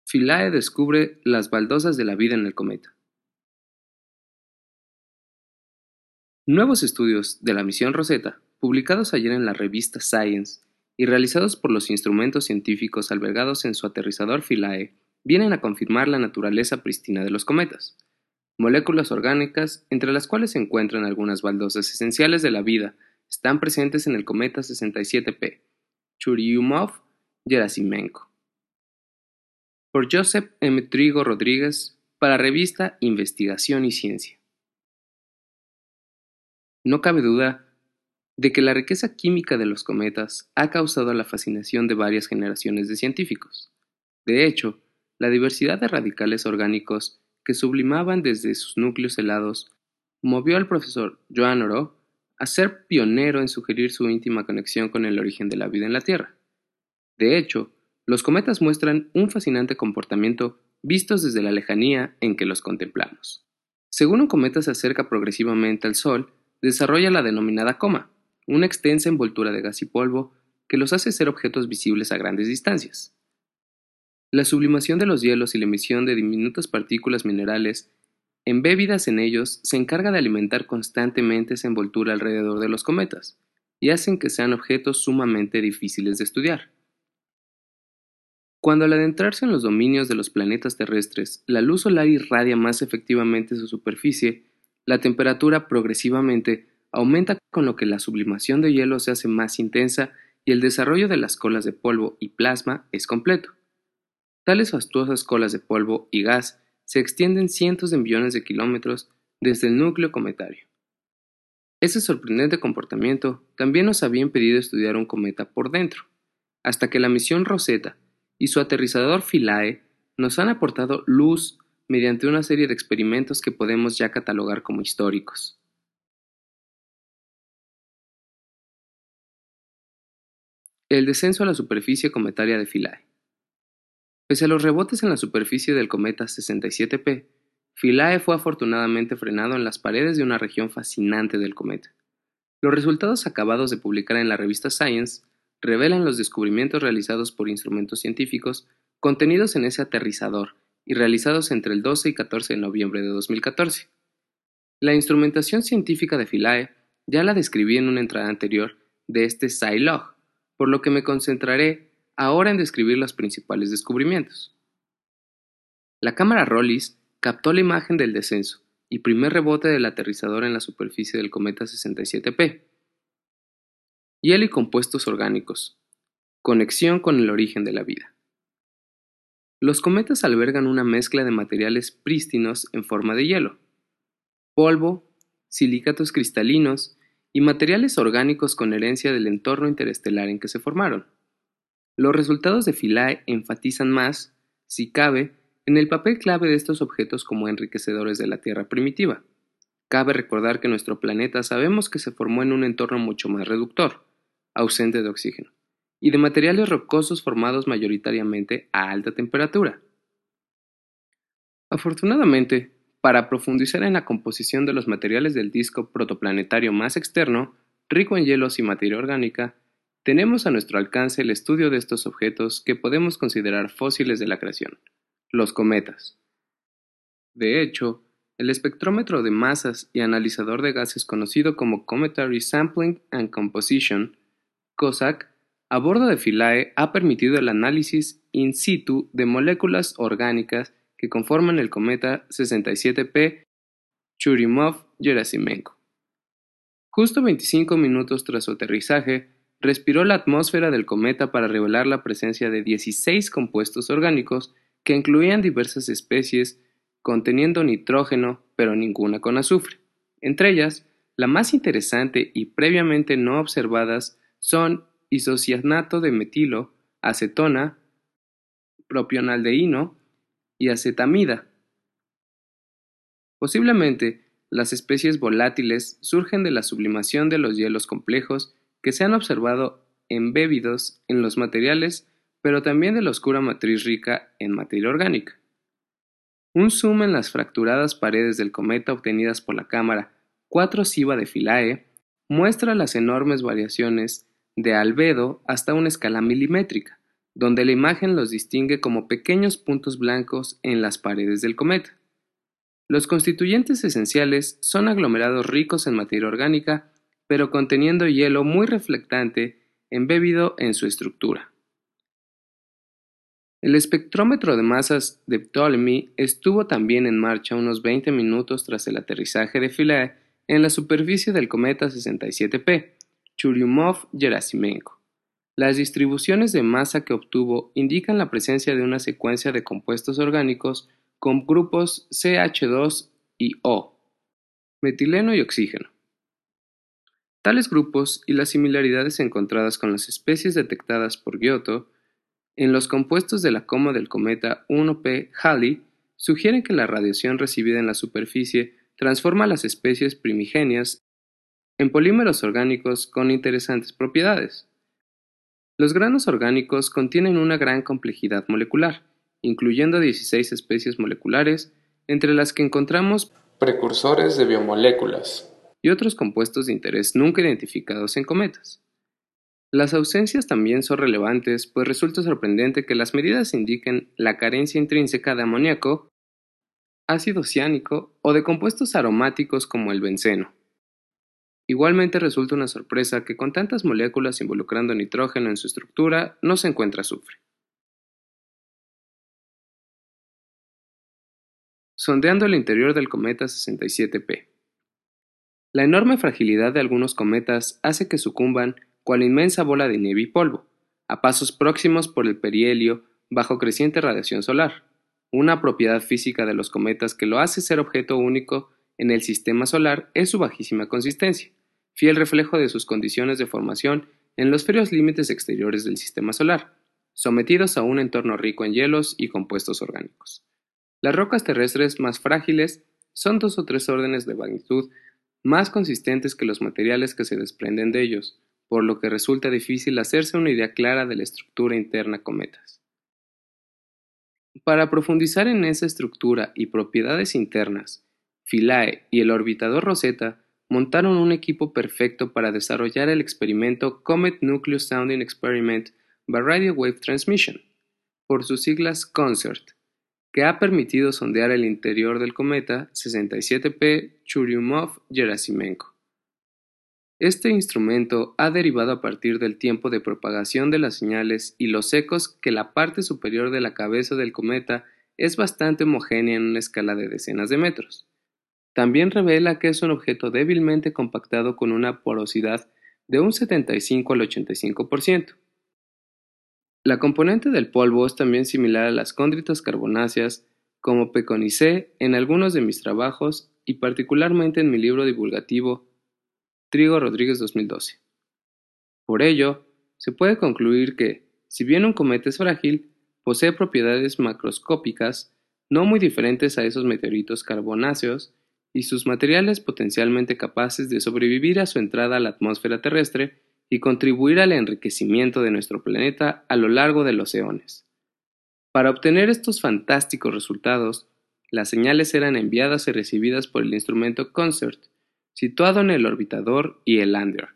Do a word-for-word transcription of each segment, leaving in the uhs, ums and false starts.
Philae descubre las baldosas de la vida en el cometa. Nuevos estudios de la misión Rosetta, publicados ayer en la revista Science y realizados por los instrumentos científicos albergados en su aterrizador Philae, vienen a confirmar la naturaleza prístina de los cometas. Moléculas orgánicas, entre las cuales se encuentran algunas baldosas esenciales de la vida, están presentes en el cometa sesenta y siete P, Churyumov-Gerasimenko. Por Joseph M. Trigo Rodríguez, para revista Investigación y Ciencia. No cabe duda de que la riqueza química de los cometas ha causado la fascinación de varias generaciones de científicos. De hecho, la diversidad de radicales orgánicos que sublimaban desde sus núcleos helados movió al profesor Joan Oró a ser pionero en sugerir su íntima conexión con el origen de la vida en la Tierra. De hecho, los cometas muestran un fascinante comportamiento vistos desde la lejanía en que los contemplamos. Según un cometa se acerca progresivamente al Sol, desarrolla la denominada coma, una extensa envoltura de gas y polvo que los hace ser objetos visibles a grandes distancias. La sublimación de los hielos y la emisión de diminutas partículas minerales embébidas en ellos se encarga de alimentar constantemente esa envoltura alrededor de los cometas y hacen que sean objetos sumamente difíciles de estudiar. Cuando al adentrarse en los dominios de los planetas terrestres, la luz solar irradia más efectivamente su superficie, la temperatura progresivamente aumenta, con lo que la sublimación de hielo se hace más intensa y el desarrollo de las colas de polvo y plasma es completo. Tales fastuosas colas de polvo y gas se extienden cientos de millones de kilómetros desde el núcleo cometario. Ese sorprendente comportamiento también nos había impedido estudiar un cometa por dentro, hasta que la misión Rosetta y su aterrizador Philae nos han aportado luz mediante una serie de experimentos que podemos ya catalogar como históricos. El descenso a la superficie cometaria de Philae. Pese a los rebotes en la superficie del cometa sesenta y siete P, Philae fue afortunadamente frenado en las paredes de una región fascinante del cometa. Los resultados acabados de publicar en la revista Science revelan los descubrimientos realizados por instrumentos científicos contenidos en ese aterrizador y realizados entre el doce y catorce de noviembre de dos mil catorce. La instrumentación científica de Philae ya la describí en una entrada anterior de este Scilog, por lo que me concentraré ahora en describir los principales descubrimientos. La cámara Rollis captó la imagen del descenso y primer rebote del aterrizador en la superficie del cometa sesenta y siete P. Hielo y compuestos orgánicos. Conexión con el origen de la vida. Los cometas albergan una mezcla de materiales prístinos en forma de hielo, polvo, silicatos cristalinos y materiales orgánicos con herencia del entorno interestelar en que se formaron. Los resultados de Philae enfatizan más, si cabe, en el papel clave de estos objetos como enriquecedores de la Tierra primitiva. Cabe recordar que nuestro planeta sabemos que se formó en un entorno mucho más reductor, ausente de oxígeno, y de materiales rocosos formados mayoritariamente a alta temperatura. Afortunadamente, para profundizar en la composición de los materiales del disco protoplanetario más externo, rico en hielos y materia orgánica, tenemos a nuestro alcance el estudio de estos objetos que podemos considerar fósiles de la creación, los cometas. De hecho, el espectrómetro de masas y analizador de gases conocido como Cometary Sampling and Composition, COSAC, a bordo de Philae ha permitido el análisis in situ de moléculas orgánicas que conforman el cometa sesenta y siete P Churyumov-Gerasimenko. Justo veinticinco minutos tras su aterrizaje, respiró la atmósfera del cometa para revelar la presencia de dieciséis compuestos orgánicos que incluían diversas especies conteniendo nitrógeno, pero ninguna con azufre. Entre ellas, la más interesante y previamente no observadas son isocianato de metilo, acetona, propionaldeíno y acetamida. Posiblemente, las especies volátiles surgen de la sublimación de los hielos complejos que se han observado embébidos en los materiales, pero también de la oscura matriz rica en materia orgánica. Un zoom en las fracturadas paredes del cometa obtenidas por la cámara cuatro SIVA de Philae muestra las enormes variaciones de albedo hasta una escala milimétrica, donde la imagen los distingue como pequeños puntos blancos en las paredes del cometa. Los constituyentes esenciales son aglomerados ricos en materia orgánica, pero conteniendo hielo muy reflectante embebido en su estructura. El espectrómetro de masas de Ptolemy estuvo también en marcha unos veinte minutos tras el aterrizaje de Philae en la superficie del cometa sesenta y siete P, Churyumov-Gerasimenko. Las distribuciones de masa que obtuvo indican la presencia de una secuencia de compuestos orgánicos con grupos C H dos y O, metileno y oxígeno. Tales grupos y las similaridades encontradas con las especies detectadas por Giotto en los compuestos de la coma del cometa uno P Halley sugieren que la radiación recibida en la superficie transforma las especies primigenias en polímeros orgánicos con interesantes propiedades. Los granos orgánicos contienen una gran complejidad molecular, incluyendo dieciséis especies moleculares, entre las que encontramos precursores de biomoléculas y otros compuestos de interés nunca identificados en cometas. Las ausencias también son relevantes, pues resulta sorprendente que las medidas indiquen la carencia intrínseca de amoníaco, ácido ciánico o de compuestos aromáticos como el benceno. Igualmente resulta una sorpresa que con tantas moléculas involucrando nitrógeno en su estructura no se encuentra azufre. Sondeando el interior del cometa sesenta y siete P. La enorme fragilidad de algunos cometas hace que sucumban cual inmensa bola de nieve y polvo, a pasos próximos por el perihelio bajo creciente radiación solar, una propiedad física de los cometas que lo hace ser objeto único en el sistema solar es su bajísima consistencia, fiel reflejo de sus condiciones de formación en los fríos límites exteriores del sistema solar, sometidos a un entorno rico en hielos y compuestos orgánicos. Las rocas terrestres más frágiles son dos o tres órdenes de magnitud más consistentes que los materiales que se desprenden de ellos, por lo que resulta difícil hacerse una idea clara de la estructura interna cometas. Para profundizar en esa estructura y propiedades internas, Philae y el orbitador Rosetta montaron un equipo perfecto para desarrollar el experimento Comet Nucleus Sounding Experiment by Radio Wave Transmission, por sus siglas CONSERT, que ha permitido sondear el interior del cometa sesenta y siete P Churyumov-Gerasimenko. Este instrumento ha derivado a partir del tiempo de propagación de las señales y los ecos que la parte superior de la cabeza del cometa es bastante homogénea en una escala de decenas de metros. También revela que es un objeto débilmente compactado con una porosidad de un setenta y cinco al ochenta y cinco por ciento. La componente del polvo es también similar a las condritas carbonáceas como preconicé en algunos de mis trabajos y particularmente en mi libro divulgativo Trigo Rodríguez dos mil doce. Por ello, se puede concluir que, si bien un cometa es frágil, posee propiedades macroscópicas no muy diferentes a esos meteoritos carbonáceos y sus materiales potencialmente capaces de sobrevivir a su entrada a la atmósfera terrestre y contribuir al enriquecimiento de nuestro planeta a lo largo de los eones. Para obtener estos fantásticos resultados, las señales eran enviadas y recibidas por el instrumento CONSERT, situado en el orbitador y el lander.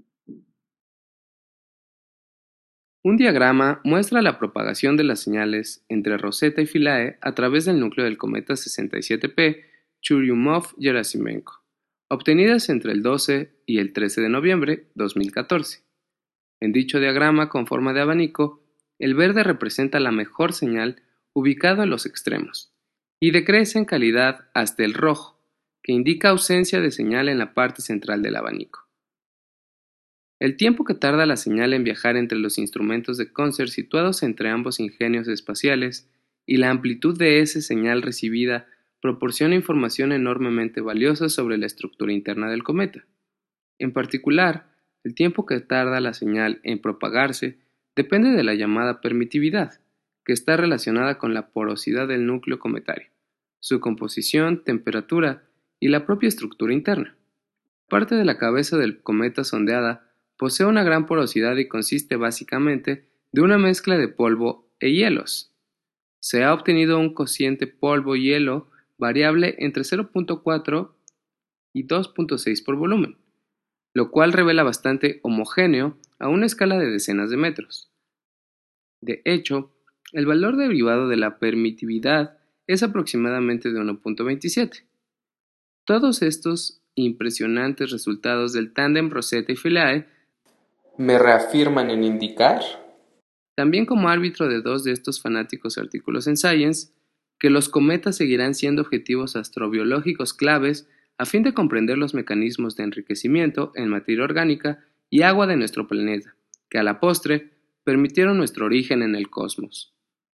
Un diagrama muestra la propagación de las señales entre Rosetta y Philae a través del núcleo del cometa sesenta y siete P Churyumov-Gerasimenko, obtenidas entre el doce y el trece de noviembre de dos mil catorce. En dicho diagrama con forma de abanico, el verde representa la mejor señal ubicado en los extremos, y decrece en calidad hasta el rojo, que indica ausencia de señal en la parte central del abanico. El tiempo que tarda la señal en viajar entre los instrumentos de CONSERT situados entre ambos ingenios espaciales y la amplitud de esa señal recibida proporciona información enormemente valiosa sobre la estructura interna del cometa. En particular, el tiempo que tarda la señal en propagarse depende de la llamada permitividad, que está relacionada con la porosidad del núcleo cometario, su composición, temperatura y la propia estructura interna. Parte de la cabeza del cometa sondeada posee una gran porosidad y consiste básicamente de una mezcla de polvo e hielos. Se ha obtenido un cociente polvo-hielo variable entre cero punto cuatro y dos punto seis por volumen, lo cual revela bastante homogéneo a una escala de decenas de metros. De hecho, el valor derivado de la permitividad es aproximadamente de uno punto veintisiete. Todos estos impresionantes resultados del tándem Rosetta y Philae me reafirman en indicar, también como árbitro de dos de estos fanáticos artículos en Science, que los cometas seguirán siendo objetivos astrobiológicos claves a fin de comprender los mecanismos de enriquecimiento en materia orgánica y agua de nuestro planeta, que a la postre permitieron nuestro origen en el cosmos.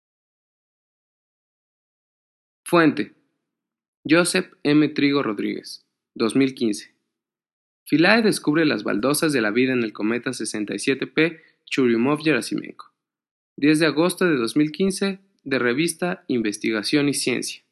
Fuente: Joseph M. Trigo Rodríguez, dos mil quince. Philae descubre las baldosas de la vida en el cometa sesenta y siete P Churyumov-Gerasimenko. diez de agosto de dos mil quince, de revista Investigación y Ciencia.